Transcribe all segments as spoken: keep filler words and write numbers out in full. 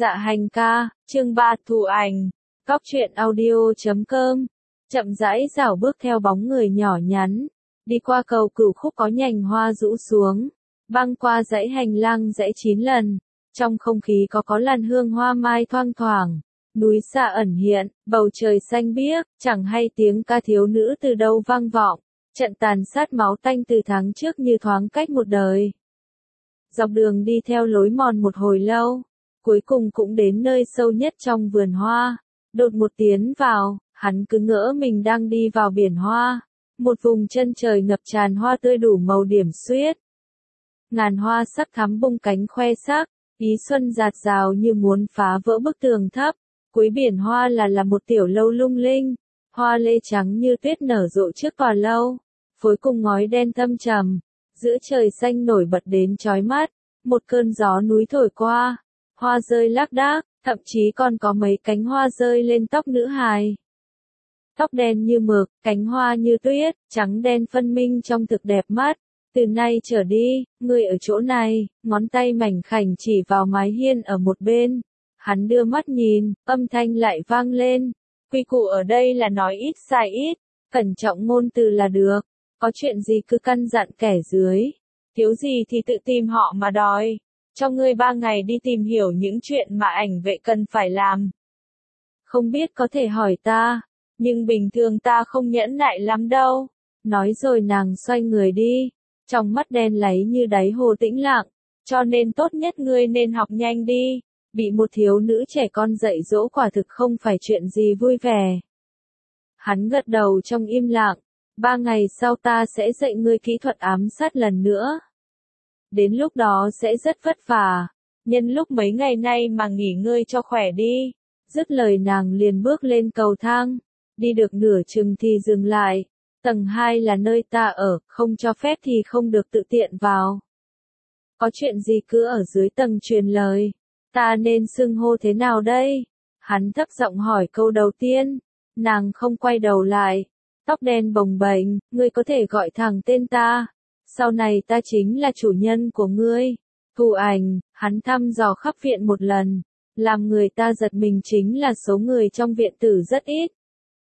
Dạ hành ca, chương ba thù ảnh, cóc truyện audio chấm com, chậm rãi rảo bước theo bóng người nhỏ nhắn, đi qua cầu cửu khúc có nhành hoa rũ xuống, băng qua dãy hành lang dãy chín lần, trong không khí có có làn hương hoa mai thoang thoảng, núi xa ẩn hiện, bầu trời xanh biếc, chẳng hay tiếng ca thiếu nữ từ đâu vang vọng, trận tàn sát máu tanh từ tháng trước như thoáng cách một đời. Dọc đường đi theo lối mòn một hồi lâu, cuối cùng cũng đến nơi sâu nhất trong vườn hoa. Đột một tiến vào, hắn cứ ngỡ mình đang đi vào biển hoa. Một vùng chân trời ngập tràn hoa tươi đủ màu điểm xuyết. Ngàn hoa sắc thắm bung cánh khoe sắc, ý xuân rạt rào như muốn phá vỡ bức tường thấp. Cuối biển hoa là là một tiểu lâu lung linh, hoa lê trắng như tuyết nở rộ trước tòa lâu. Phối cùng ngói đen thâm trầm, giữa trời xanh nổi bật đến chói mắt. Một cơn gió núi thổi qua, hoa rơi lác đác, thậm chí còn có mấy cánh hoa rơi lên tóc nữ hài. Tóc đen như mực, cánh hoa như tuyết, trắng đen phân minh trong thực đẹp mắt. Từ nay trở đi, người ở chỗ này, ngón tay mảnh khảnh chỉ vào mái hiên ở một bên. Hắn đưa mắt nhìn, âm thanh lại vang lên. Quy củ ở đây là nói ít sai ít, cẩn trọng ngôn từ là được. Có chuyện gì cứ căn dặn kẻ dưới. Thiếu gì thì tự tìm họ mà đòi. Cho ngươi ba ngày đi tìm hiểu những chuyện mà ảnh vệ cần phải làm. Không biết có thể hỏi ta, nhưng bình thường ta không nhẫn nại lắm đâu. Nói rồi nàng xoay người đi, trong mắt đen láy như đáy hồ tĩnh lặng, cho nên tốt nhất ngươi nên học nhanh đi. Bị một thiếu nữ trẻ con dạy dỗ quả thực không phải chuyện gì vui vẻ. Hắn gật đầu trong im lặng, ba ngày sau ta sẽ dạy ngươi kỹ thuật ám sát lần nữa. Đến lúc đó sẽ rất vất vả, nhân lúc mấy ngày nay mà nghỉ ngơi cho khỏe đi. Dứt lời nàng liền bước lên cầu thang, đi được nửa chừng thì dừng lại. Tầng hai là nơi ta ở, không cho phép thì không được tự tiện vào. Có chuyện gì cứ ở dưới tầng truyền lời, ta nên xưng hô thế nào đây? Hắn thấp giọng hỏi câu đầu tiên, nàng không quay đầu lại, tóc đen bồng bềnh, ngươi có thể gọi thẳng tên ta. Sau này ta chính là chủ nhân của ngươi. Thù ảnh, hắn thăm dò khắp viện một lần. Làm người ta giật mình chính là số người trong viện tử rất ít.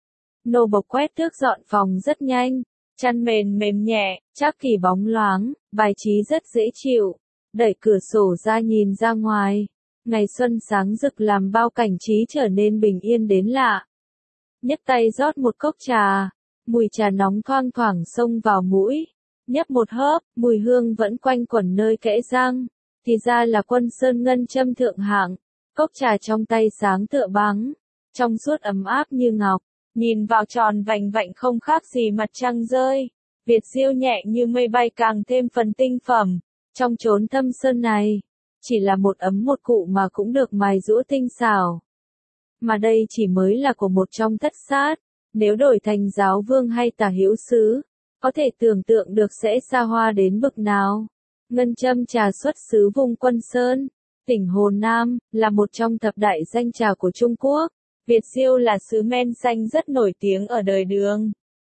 Nô bộc quét tước dọn phòng rất nhanh. Chăn mền mềm nhẹ, chắc kỳ bóng loáng, bài trí rất dễ chịu. Đẩy cửa sổ ra nhìn ra ngoài. Ngày xuân sáng rực làm bao cảnh trí trở nên bình yên đến lạ. Nhấc tay rót một cốc trà. Mùi trà nóng thoang thoảng xông vào mũi. Nhấp một hớp, mùi hương vẫn quanh quẩn nơi kẽ răng. Thì ra là Quân Sơn ngân châm thượng hạng. Cốc trà trong tay sáng tựa băng, trong suốt ấm áp như ngọc. Nhìn vào tròn vành vạnh không khác gì mặt trăng rơi. Việt diêu nhẹ như mây bay càng thêm phần tinh phẩm. Trong chốn thâm sơn này, chỉ là một ấm một cụ mà cũng được mài giũa tinh xảo. Mà đây chỉ mới là của một trong thất sát. Nếu đổi thành giáo vương hay tả hữu sứ, có thể tưởng tượng được sẽ xa hoa đến bực nào. Ngân châm trà xuất xứ vùng Quân Sơn, tỉnh Hồ Nam, là một trong thập đại danh trà của Trung Quốc. Việt diêu là xứ men xanh rất nổi tiếng ở đời Đường.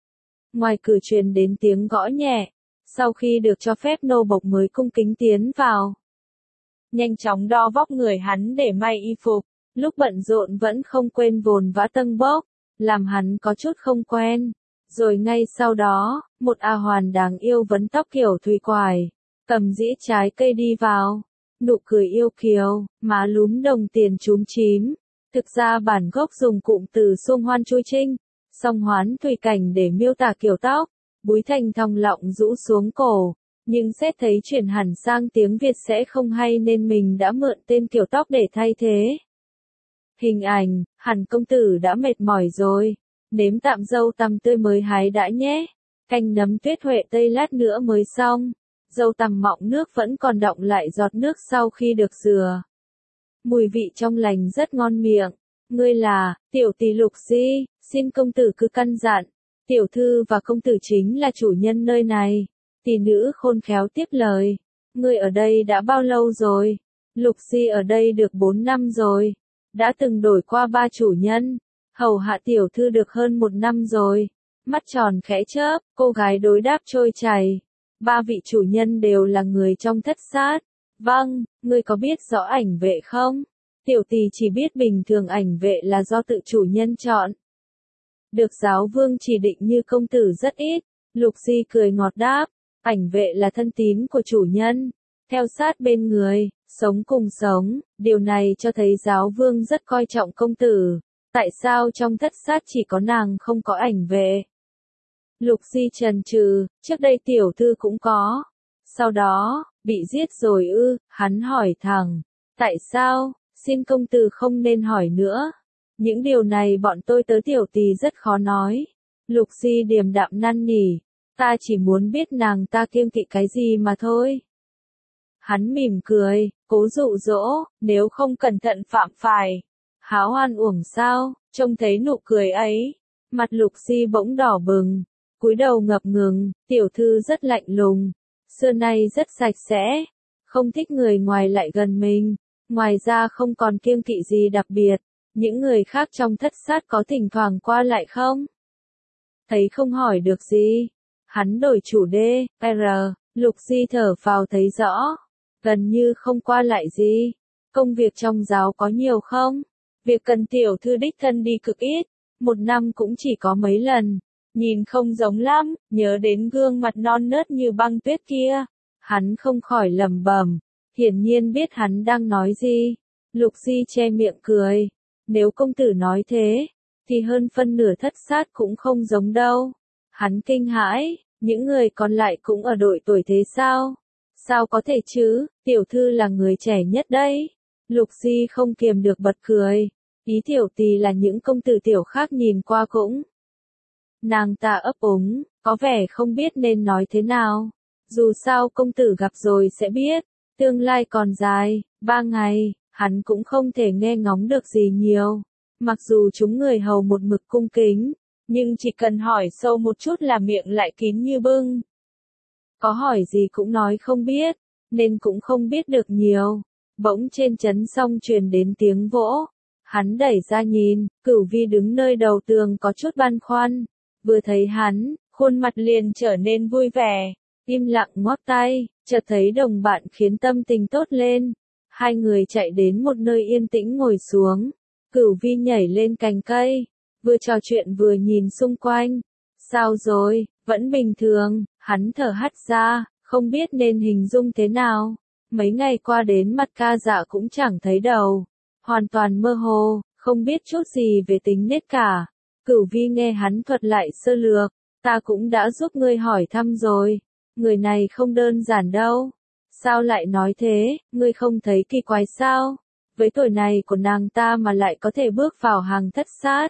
Ngoài cửa truyền đến tiếng gõ nhẹ, sau khi được cho phép nô bộc mới cung kính tiến vào. Nhanh chóng đo vóc người hắn để may y phục, lúc bận rộn vẫn không quên vồn vã tâng bốc, làm hắn có chút không quen. Rồi ngay sau đó, một A hoàn đáng yêu vấn tóc kiểu thủy quải, cầm dĩa trái cây đi vào, nụ cười yêu kiều, má lúm đồng tiền chúm chím. Thực ra bản gốc dùng cụm từ xuông hoan chui trinh, song hoán thủy cảnh để miêu tả kiểu tóc, búi thành thòng lọng rũ xuống cổ, nhưng xét thấy chuyển hẳn sang tiếng Việt sẽ không hay nên mình đã mượn tên kiểu tóc để thay thế. Hình ảnh, hẳn công tử đã mệt mỏi rồi. Nếm tạm dâu tằm tươi mới hái đã nhé. Canh nấm tuyết huệ tây lát nữa mới xong. Dâu tằm mọng nước vẫn còn đọng lại giọt nước sau khi được rửa. Mùi vị trong lành rất ngon miệng. Ngươi là, tiểu tỷ Lục Di, xin công tử cứ căn dặn. Tiểu thư và công tử chính là chủ nhân nơi này. Tỷ nữ khôn khéo tiếp lời. Ngươi ở đây đã bao lâu rồi? Lục Di ở đây được bốn năm rồi. Đã từng đổi qua ba chủ nhân. Hầu hạ tiểu thư được hơn một năm rồi. Mắt tròn khẽ chớp, cô gái đối đáp trôi chảy. Ba vị chủ nhân đều là người trong thất sát. Vâng, ngươi có biết rõ ảnh vệ không? Tiểu tỷ chỉ biết bình thường ảnh vệ là do tự chủ nhân chọn. Được giáo vương chỉ định như công tử rất ít. Lục Di cười ngọt đáp, ảnh vệ là thân tín của chủ nhân, theo sát bên người, sống cùng sống, điều này cho thấy giáo vương rất coi trọng công tử. Tại sao trong thất sát chỉ có nàng không có ảnh vệ? Lục Di chần chừ, trước đây tiểu thư cũng có. Sau đó, bị giết rồi ư, hắn hỏi thẳng. Tại sao, xin công tử không nên hỏi nữa. Những điều này bọn tôi tớ tiểu tỳ rất khó nói. Lục Di điềm đạm năn nỉ, ta chỉ muốn biết nàng ta kiêng kỵ cái gì mà thôi. Hắn mỉm cười, cố dụ dỗ, nếu không cẩn thận phạm phải. Háo oan uổng sao, trông thấy nụ cười ấy, mặt Lục Di bỗng đỏ bừng, cúi đầu ngập ngừng, tiểu thư rất lạnh lùng, xưa nay rất sạch sẽ, không thích người ngoài lại gần mình, ngoài ra không còn kiêng kỵ gì đặc biệt, những người khác trong thất sát có thỉnh thoảng qua lại không? Thấy không hỏi được gì, hắn đổi chủ đề, R, Lục Di thở phào thấy rõ, gần như không qua lại gì, công việc trong giáo có nhiều không? Việc cần tiểu thư đích thân đi cực ít, một năm cũng chỉ có mấy lần, nhìn không giống lắm, nhớ đến gương mặt non nớt như băng tuyết kia, hắn không khỏi lẩm bẩm, hiển nhiên biết hắn đang nói gì. Lục Di che miệng cười, nếu công tử nói thế, thì hơn phân nửa thất sát cũng không giống đâu. Hắn kinh hãi, những người còn lại cũng ở đội tuổi thế sao? Sao có thể chứ, tiểu thư là người trẻ nhất đấy. Lục Di không kiềm được bật cười, ý tiểu tỳ là những công tử tiểu khác nhìn qua cũng. Nàng ta ấp úng, có vẻ không biết nên nói thế nào. Dù sao công tử gặp rồi sẽ biết, tương lai còn dài, ba ngày, hắn cũng không thể nghe ngóng được gì nhiều. Mặc dù chúng người hầu một mực cung kính, nhưng chỉ cần hỏi sâu một chút là miệng lại kín như bưng. Có hỏi gì cũng nói không biết, nên cũng không biết được nhiều. Bỗng trên trấn song truyền đến tiếng vỗ. Hắn đẩy ra nhìn, Cửu Vi đứng nơi đầu tường có chút băn khoăn. Vừa thấy hắn, khuôn mặt liền trở nên vui vẻ, im lặng ngoắc tay, chợt thấy đồng bạn khiến tâm tình tốt lên. Hai người chạy đến một nơi yên tĩnh ngồi xuống. Cửu Vi nhảy lên cành cây, vừa trò chuyện vừa nhìn xung quanh. Sao rồi, vẫn bình thường, hắn thở hắt ra, không biết nên hình dung thế nào. Mấy ngày qua đến mặt ca dạ cũng chẳng thấy đầu, hoàn toàn mơ hồ, không biết chút gì về tính nết cả. Cửu Vi nghe hắn thuật lại sơ lược, ta cũng đã giúp ngươi hỏi thăm rồi, người này không đơn giản đâu. Sao lại nói thế, ngươi không thấy kỳ quái sao? Với tuổi này của nàng ta mà lại có thể bước vào hàng thất sát.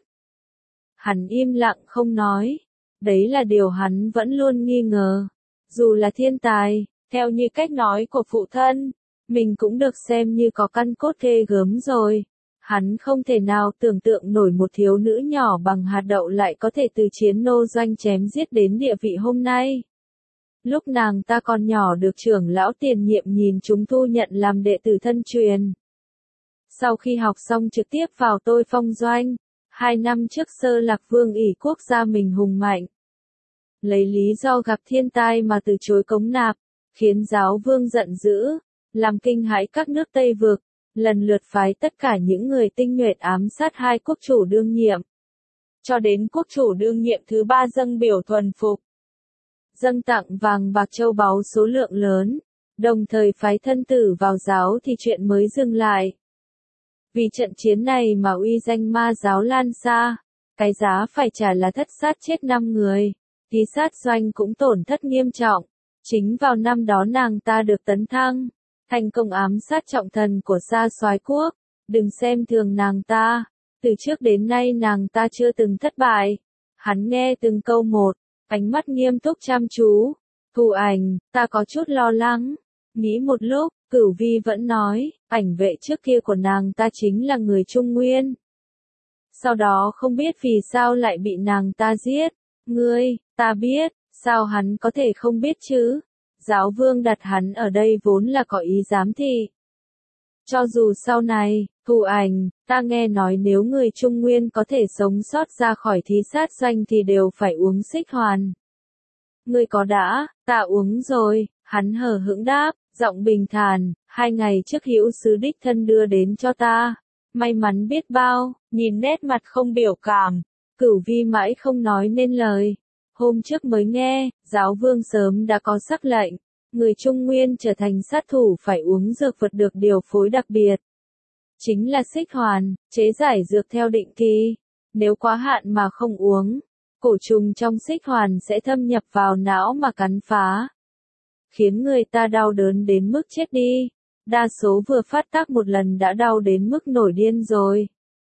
Hắn im lặng không nói, đấy là điều hắn vẫn luôn nghi ngờ. Dù là thiên tài, theo như cách nói của phụ thân, mình cũng được xem như có căn cốt ghê gớm rồi. Hắn không thể nào tưởng tượng nổi một thiếu nữ nhỏ bằng hạt đậu lại có thể từ chiến nô doanh chém giết đến địa vị hôm nay. Lúc nàng ta còn nhỏ được trưởng lão tiền nhiệm nhìn chúng thu nhận làm đệ tử thân truyền. Sau khi học xong trực tiếp vào tôi phong doanh, hai năm trước Sơ Lạc Vương ỷ quốc gia mình hùng mạnh. Lấy lý do gặp thiên tai mà từ chối cống nạp, khiến giáo vương giận dữ, làm kinh hãi các nước Tây Vực, lần lượt phái tất cả những người tinh nhuệ ám sát hai quốc chủ đương nhiệm. Cho đến quốc chủ đương nhiệm thứ ba dâng biểu thuần phục. Dâng tặng vàng bạc châu báu số lượng lớn, đồng thời phái thân tử vào giáo thì chuyện mới dừng lại. Vì trận chiến này mà uy danh ma giáo lan xa, cái giá phải trả là thất sát chết năm người, thì sát doanh cũng tổn thất nghiêm trọng. Chính vào năm đó nàng ta được tấn thăng, thành công ám sát trọng thần của Sa Soái quốc. Đừng xem thường nàng ta, từ trước đến nay nàng ta chưa từng thất bại. Hắn nghe từng câu một, ánh mắt nghiêm túc chăm chú. Thù Ảnh, ta có chút lo lắng. Nghĩ một lúc, Cửu Vi vẫn nói, ảnh vệ trước kia của nàng ta chính là người Trung Nguyên. Sau đó không biết vì sao lại bị nàng ta giết. Ngươi, ta biết, sao hắn có thể không biết chứ? Giáo vương đặt hắn ở đây vốn là có ý giám thị. Cho dù sau này, Thù Ảnh, ta nghe nói nếu người Trung Nguyên có thể sống sót ra khỏi thí sát doanh thì đều phải uống xích hoàn. Ngươi có đã, ta uống rồi, hắn hờ hững đáp, giọng bình thản, hai ngày trước hữu sứ đích thân đưa đến cho ta. May mắn biết bao, nhìn nét mặt không biểu cảm, Cửu Vi mãi không nói nên lời. Hôm trước mới nghe, giáo vương sớm đã có sắc lệnh, người Trung Nguyên trở thành sát thủ phải uống dược vật được điều phối đặc biệt. Chính là xích hoàn, chế giải dược theo định kỳ. Nếu quá hạn mà không uống, cổ trùng trong xích hoàn sẽ thâm nhập vào não mà cắn phá, khiến người ta đau đớn đến mức chết đi. Đa số vừa phát tác một lần đã đau đến mức nổi điên rồi.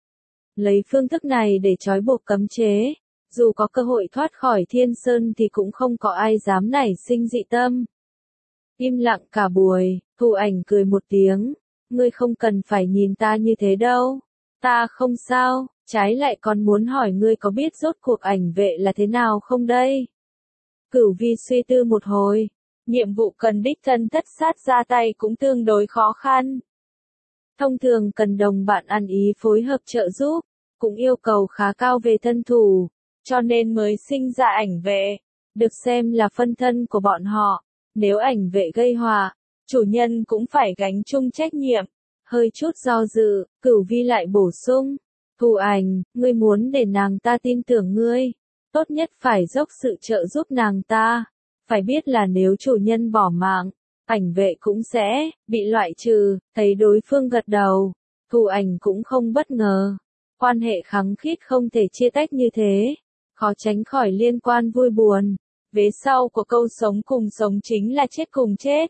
Lấy phương thức này để trói buộc cấm chế, dù có cơ hội thoát khỏi Thiên Sơn thì cũng không có ai dám nảy sinh dị tâm. Im lặng cả buổi, Thu Ảnh cười một tiếng, ngươi không cần phải nhìn ta như thế đâu, ta không sao, trái lại còn muốn hỏi ngươi có biết rốt cuộc ảnh vệ là thế nào không đây? Cửu Vi suy tư một hồi, nhiệm vụ cần đích thân thất sát ra tay cũng tương đối khó khăn. Thông thường cần đồng bạn ăn ý phối hợp trợ giúp, cũng yêu cầu khá cao về thân thủ, cho nên mới sinh ra ảnh vệ, được xem là phân thân của bọn họ. Nếu ảnh vệ gây họa, chủ nhân cũng phải gánh chung trách nhiệm. Hơi chút do dự, Cửu Vi lại bổ sung, Thu Ảnh, ngươi muốn để nàng ta tin tưởng ngươi, tốt nhất phải dốc sự trợ giúp nàng ta. Phải biết là nếu chủ nhân bỏ mạng, ảnh vệ cũng sẽ bị loại trừ. Thấy đối phương gật đầu, Thu Ảnh cũng không bất ngờ. Quan hệ khăng khít không thể chia tách như thế, khó tránh khỏi liên quan vui buồn. Vế sau của câu sống cùng sống chính là chết cùng chết.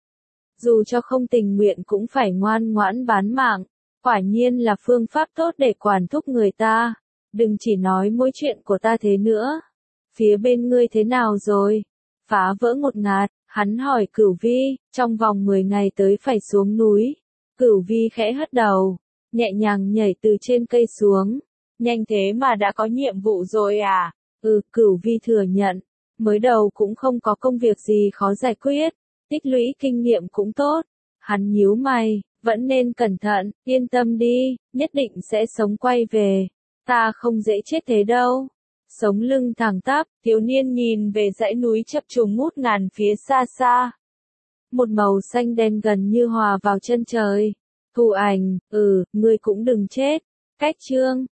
Dù cho không tình nguyện cũng phải ngoan ngoãn bán mạng, quả nhiên là phương pháp tốt để quản thúc người ta. Đừng chỉ nói mỗi chuyện của ta thế nữa. Phía bên ngươi thế nào rồi? Phá vỡ ngột ngạt, hắn hỏi Cửu Vi, trong vòng mười ngày tới phải xuống núi. Cửu Vi khẽ hất đầu, nhẹ nhàng nhảy từ trên cây xuống. Nhanh thế mà đã có nhiệm vụ rồi à? Ừ, Cửu Vi thừa nhận. Mới đầu cũng không có công việc gì khó giải quyết, tích lũy kinh nghiệm cũng tốt. Hắn nhíu mày, vẫn nên cẩn thận, yên tâm đi, nhất định sẽ sống quay về. Ta không dễ chết thế đâu. Sống lưng thẳng tắp, thiếu niên nhìn về dãy núi chập trùng ngút ngàn phía xa xa. Một màu xanh đen gần như hòa vào chân trời. Thu Ảnh, ừ, ngươi cũng đừng chết. Cách chương